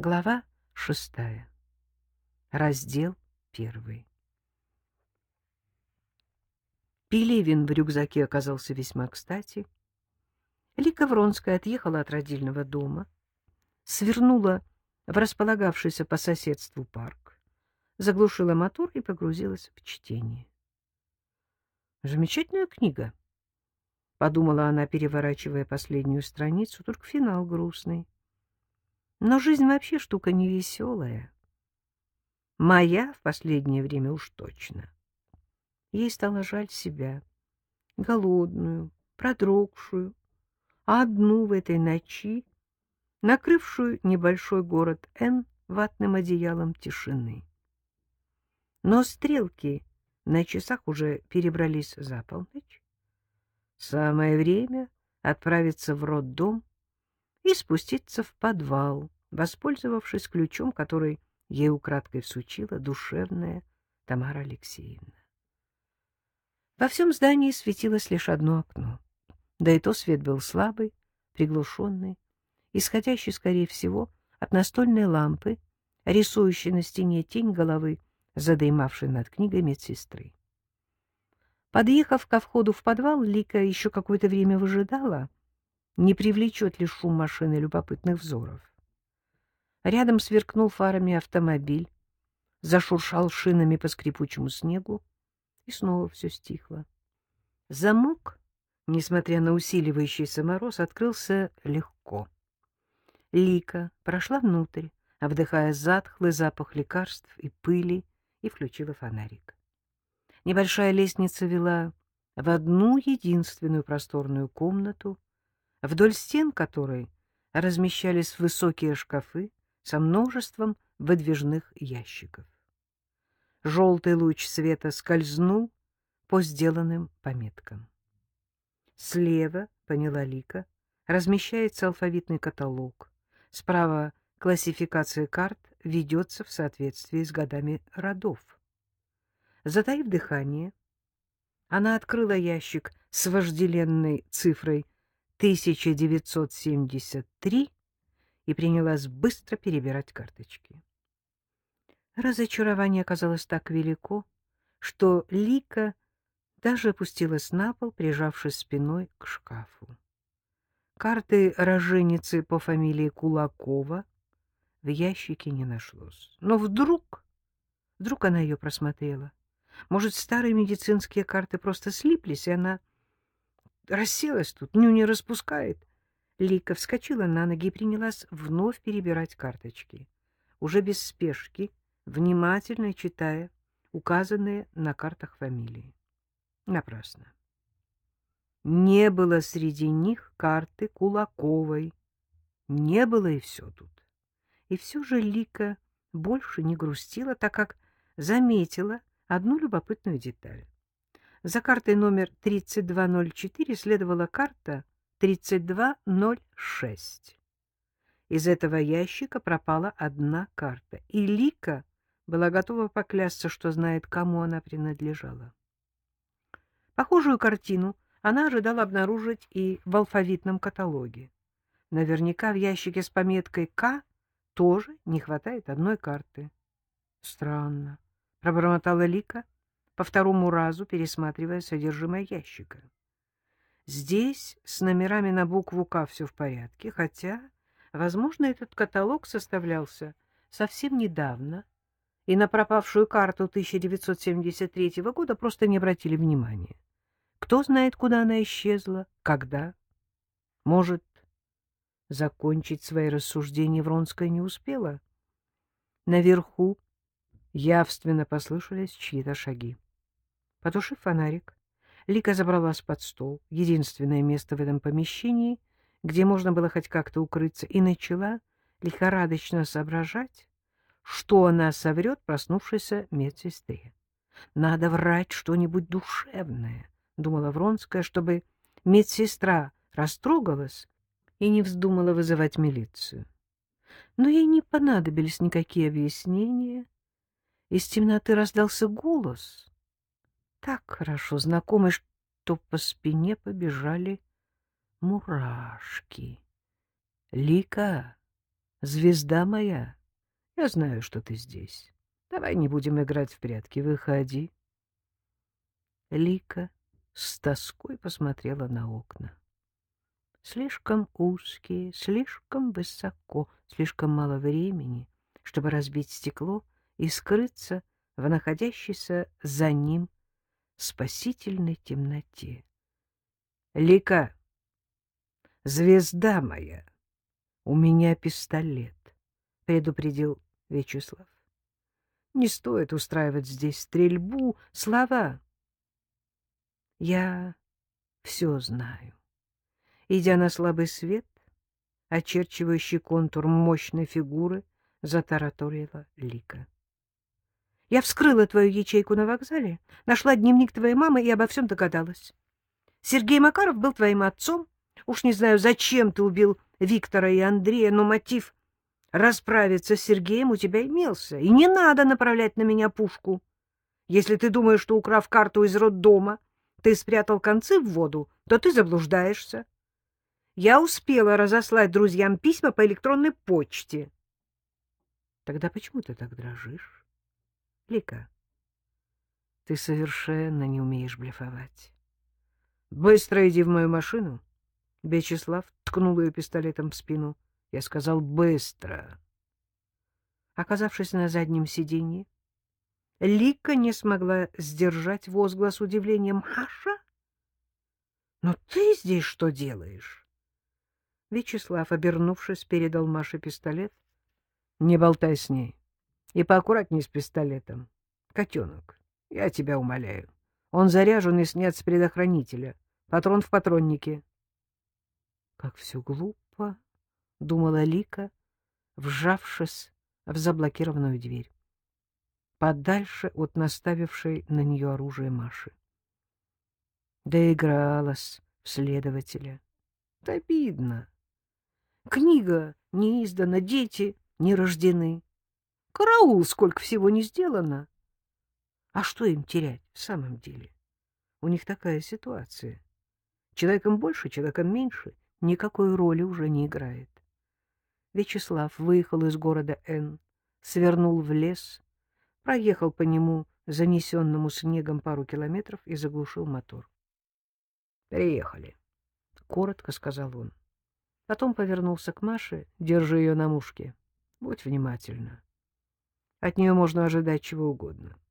Глава 6. Раздел 1. Пелевин в рюкзаке оказался весьма кстати. Лика Вронская отъехала от родильного дома, свернула в располагавшийся по соседству парк, заглушила мотор и погрузилась в чтение. «Замечательная книга», — подумала она, переворачивая последнюю страницу, только финал грустный. Но жизнь вообще штука невеселая. Моя в последнее время уж точно. Ей стало жаль себя, голодную, продрогшую, одну в этой ночи, накрывшую небольшой город Н ватным одеялом тишины. Но стрелки на часах уже перебрались за полночь. Самое время отправиться в роддом и спуститься в подвал, воспользовавшись ключом, который ей украдкой всучила душевная Тамара Алексеевна. Во всем здании светилось лишь одно окно, да и то свет был слабый, приглушенный, исходящий, скорее всего, от настольной лампы, рисующей на стене тень головы, задремавшей над книгой медсестры. Подъехав ко входу в подвал, Лика еще какое-то время выжидала, не привлечет ли шум машины любопытных взоров. Рядом сверкнул фарами автомобиль, зашуршал шинами по скрипучему снегу, и снова все стихло. Замок, несмотря на усиливающийся мороз, открылся легко. Лика прошла внутрь, вдыхая затхлый запах лекарств и пыли, и включила фонарик. Небольшая лестница вела в одну единственную просторную комнату, вдоль стен которой размещались высокие шкафы со множеством выдвижных ящиков. Желтый луч света скользнул по сделанным пометкам. Слева, поняла Лика, размещается алфавитный каталог. Справа классификация карт ведется в соответствии с годами родов. Затаив дыхание, она открыла ящик с вожделенной цифрой 1973 и принялась быстро перебирать карточки. Разочарование оказалось так велико, что Лика даже опустилась на пол, прижавшись спиной к шкафу. Карты роженицы по фамилии Кулакова в ящике не нашлось. Но вдруг она ее просмотрела. Может, старые медицинские карты просто слиплись, и она расселась тут, не распускает. Лика вскочила на ноги и принялась вновь перебирать карточки, уже без спешки, внимательно читая указанные на картах фамилии. Напрасно. Не было среди них карты Кулаковой. Не было, и все тут. И все же Лика больше не грустила, так как заметила одну любопытную деталь. За картой номер 3204 следовала карта 3206. Из этого ящика пропала одна карта, и Лика была готова поклясться, что знает, кому она принадлежала. Похожую картину она ожидала обнаружить и в алфавитном каталоге. Наверняка в ящике с пометкой «К» тоже не хватает одной карты. Странно, пробормотала Лика, по второму разу пересматривая содержимое ящика. Здесь с номерами на букву «К» все в порядке, хотя, возможно, этот каталог составлялся совсем недавно, и на пропавшую карту 1973 года просто не обратили внимания. Кто знает, куда она исчезла, когда? Может, закончить свои рассуждения Вронская не успела? Наверху явственно послышались чьи-то шаги. Потушив фонарик, Лика забралась под стол, единственное место в этом помещении, где можно было хоть как-то укрыться, и начала лихорадочно соображать, что она соврет проснувшейся медсестре. Надо врать что-нибудь душевное, думала Вронская, чтобы медсестра растрогалась и не вздумала вызывать милицию. Но ей не понадобились никакие объяснения. Из темноты раздался голос, так хорошо знакомый, что по спине побежали мурашки. — Лика, Звезда моя, я знаю, что ты здесь. Давай не будем играть в прятки. Выходи. Лика с тоской посмотрела на окна. Слишком узкие, слишком высоко, слишком мало времени, чтобы разбить стекло и скрыться в находящейся за ним спасительной темноте. — Лика, звезда моя, у меня пистолет, — предупредил Вячеслав. — Не стоит устраивать здесь стрельбу. Слова. Я все знаю. Идя на слабый свет, очерчивающий контур мощной фигуры, затараторила Лика. Я вскрыла твою ячейку на вокзале, нашла дневник твоей мамы и обо всем догадалась. Сергей Макаров был твоим отцом. Уж не знаю, зачем ты убил Виктора и Андрея, но мотив расправиться с Сергеем у тебя имелся. И не надо направлять на меня пушку. Если ты думаешь, что, украв карту из роддома, ты спрятал концы в воду, то ты заблуждаешься. Я успела разослать друзьям письма по электронной почте. Тогда почему ты так дрожишь? Лика, ты совершенно не умеешь блефовать. Быстро иди в мою машину. Вячеслав ткнул ее пистолетом в спину. Я сказал быстро. Оказавшись на заднем сиденье, Лика не смогла сдержать возглас удивления. Маша? Но ты здесь что делаешь? Вячеслав, обернувшись, передал Маше пистолет. Не болтай с ней. И поаккуратней с пистолетом. Котенок, я тебя умоляю. Он заряжен и снят с предохранителя. Патрон в патроннике. Как все глупо, — думала Лика, вжавшись в заблокированную дверь, подальше от наставившей на нее оружие Маши. Доигралась в следователя. Да обидно. Книга не издана, дети не рождены. Караул, сколько всего не сделано. А что им терять в самом деле? У них такая ситуация. Человеком больше, человеком меньше никакой роли уже не играет. Вячеслав выехал из города Н, свернул в лес, проехал по нему, занесенному снегом, пару километров и заглушил мотор. — Приехали, — коротко сказал он. Потом повернулся к Маше, держа ее на мушке. Будь внимательна. От нее можно ожидать чего угодно.